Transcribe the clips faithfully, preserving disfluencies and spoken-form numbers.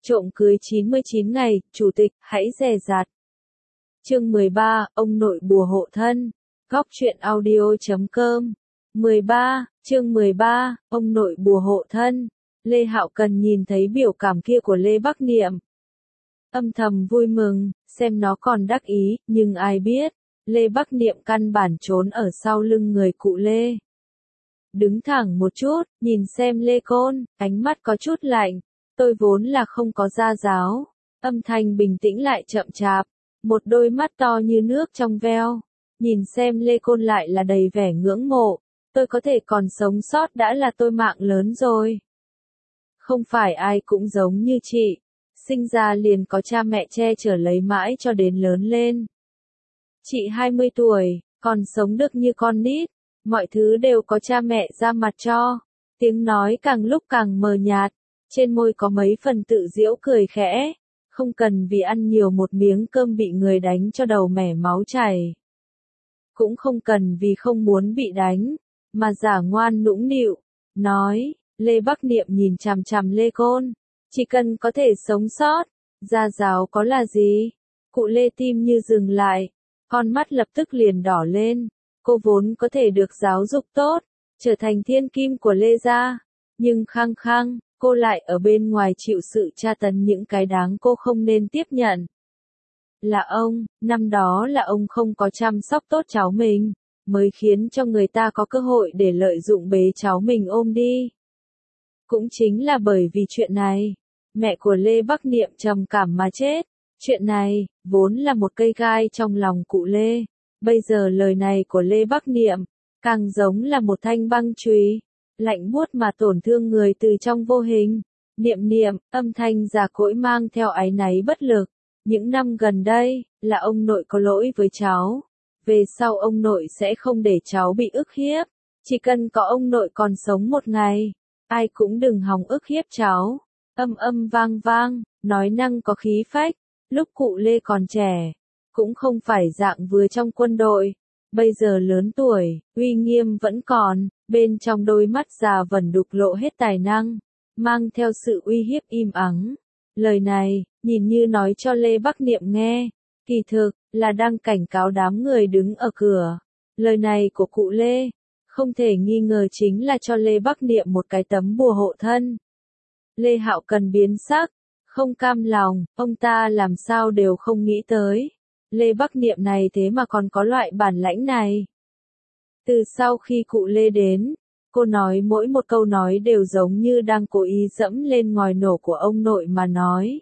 Trộm cưới chín mươi chín ngày, chủ tịch, hãy dè dặt. Chương mười ba, ông nội bùa hộ thân. Góc truyện audio chấm com. mười ba, chương mười ba, ông nội bùa hộ thân. Lê Hạo Cần nhìn thấy biểu cảm kia của Lê Bắc Niệm. Âm thầm vui mừng, xem nó còn đắc ý, nhưng ai biết, Lê Bắc Niệm căn bản trốn ở sau lưng người cụ Lê. Đứng thẳng một chút, nhìn xem Lê Côn, ánh mắt có chút lạnh. Tôi vốn là không có gia giáo. Âm thanh bình tĩnh lại chậm chạp. Một đôi mắt to như nước trong veo. Nhìn xem Lê Côn lại là đầy vẻ ngưỡng mộ. Tôi có thể còn sống sót đã là tôi mạng lớn rồi. Không phải ai cũng giống như chị. Sinh ra liền có cha mẹ che chở lấy mãi cho đến lớn lên. Chị hai mươi tuổi, còn sống được như con nít. Mọi thứ đều có cha mẹ ra mặt cho. Tiếng nói càng lúc càng mờ nhạt. Trên môi có mấy phần tự giễu cười khẽ. Không cần vì ăn nhiều một miếng cơm bị người đánh cho đầu mẻ máu chảy. Cũng không cần vì không muốn bị đánh, mà giả ngoan nũng nịu. Nói, Lê Bắc Niệm nhìn chằm chằm Lê Côn. Chỉ cần có thể sống sót, gia giáo có là gì? Cụ Lê tim như dừng lại. Con mắt lập tức liền đỏ lên. Cô vốn có thể được giáo dục tốt, trở thành thiên kim của Lê gia. Nhưng khăng khăng, cô lại ở bên ngoài chịu sự tra tấn những cái đáng cô không nên tiếp nhận. Là ông, năm đó là ông không có chăm sóc tốt cháu mình, mới khiến cho người ta có cơ hội để lợi dụng bế cháu mình ôm đi. Cũng chính là bởi vì chuyện này, mẹ của Lê Bắc Niệm trầm cảm mà chết. Chuyện này, vốn là một cây gai trong lòng cụ Lê. Bây giờ lời này của Lê Bắc Niệm, càng giống là một thanh băng chùy, lạnh buốt mà tổn thương người từ trong vô hình. Niệm niệm, âm thanh già cỗi mang theo áy náy bất lực. Những năm gần đây, là ông nội có lỗi với cháu. Về sau ông nội sẽ không để cháu bị ức hiếp. Chỉ cần có ông nội còn sống một ngày, ai cũng đừng hòng ức hiếp cháu. Âm âm vang vang, nói năng có khí phách. Lúc cụ Lê còn trẻ, cũng không phải dạng vừa trong quân đội. Bây giờ lớn tuổi, uy nghiêm vẫn còn, bên trong đôi mắt già vẩn đục lộ hết tài năng, mang theo sự uy hiếp im ắng. Lời này, nhìn như nói cho Lê Bắc Niệm nghe, kỳ thực, là đang cảnh cáo đám người đứng ở cửa. Lời này của cụ Lê, không thể nghi ngờ chính là cho Lê Bắc Niệm một cái tấm bùa hộ thân. Lê Hạo Cần biến sắc, không cam lòng, ông ta làm sao đều không nghĩ tới. Lê Bắc Niệm này thế mà còn có loại bản lãnh này. Từ sau khi cụ Lê đến, cô nói mỗi một câu nói đều giống như đang cố ý dẫm lên ngòi nổ của ông nội mà nói.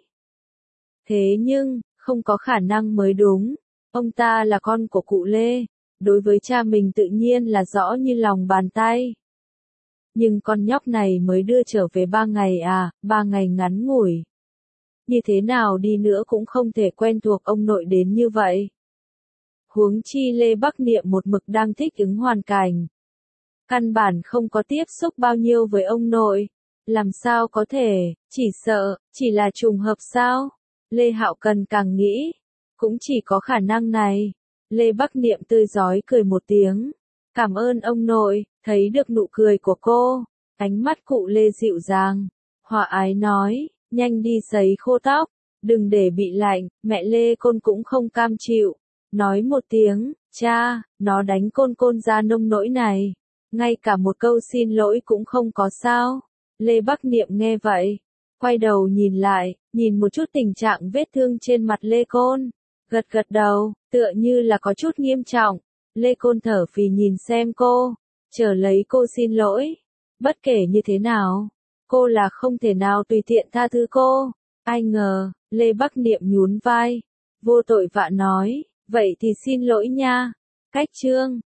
Thế nhưng, không có khả năng mới đúng. Ông ta là con của cụ Lê, đối với cha mình tự nhiên là rõ như lòng bàn tay. Nhưng con nhóc này mới đưa trở về ba ngày à, ba ngày ngắn ngủi. Như thế nào đi nữa cũng không thể quen thuộc ông nội đến như vậy. Huống chi Lê Bắc Niệm một mực đang thích ứng hoàn cảnh. Căn bản không có tiếp xúc bao nhiêu với ông nội. Làm sao có thể, chỉ sợ, chỉ là trùng hợp sao? Lê Hạo Cần càng nghĩ, cũng chỉ có khả năng này. Lê Bắc Niệm tươi rói cười một tiếng. Cảm ơn ông nội, thấy được nụ cười của cô. Ánh mắt cụ Lê dịu dàng, hòa ái nói. Nhanh đi sấy khô tóc, đừng để bị lạnh. Mẹ Lê Côn cũng không cam chịu. Nói một tiếng, cha, nó đánh Côn Côn ra nông nỗi này. Ngay cả một câu xin lỗi cũng không có sao. Lê Bắc Niệm nghe vậy, quay đầu nhìn lại, nhìn một chút tình trạng vết thương trên mặt Lê Côn. Gật gật đầu, tựa như là có chút nghiêm trọng. Lê Côn thở phì nhìn xem cô, chờ lấy cô xin lỗi. Bất kể như thế nào, cô là không thể nào tùy tiện tha thứ cô. Ai ngờ, Lê Bắc Niệm nhún vai, vô tội vạ nói, vậy thì xin lỗi nha. Cách chương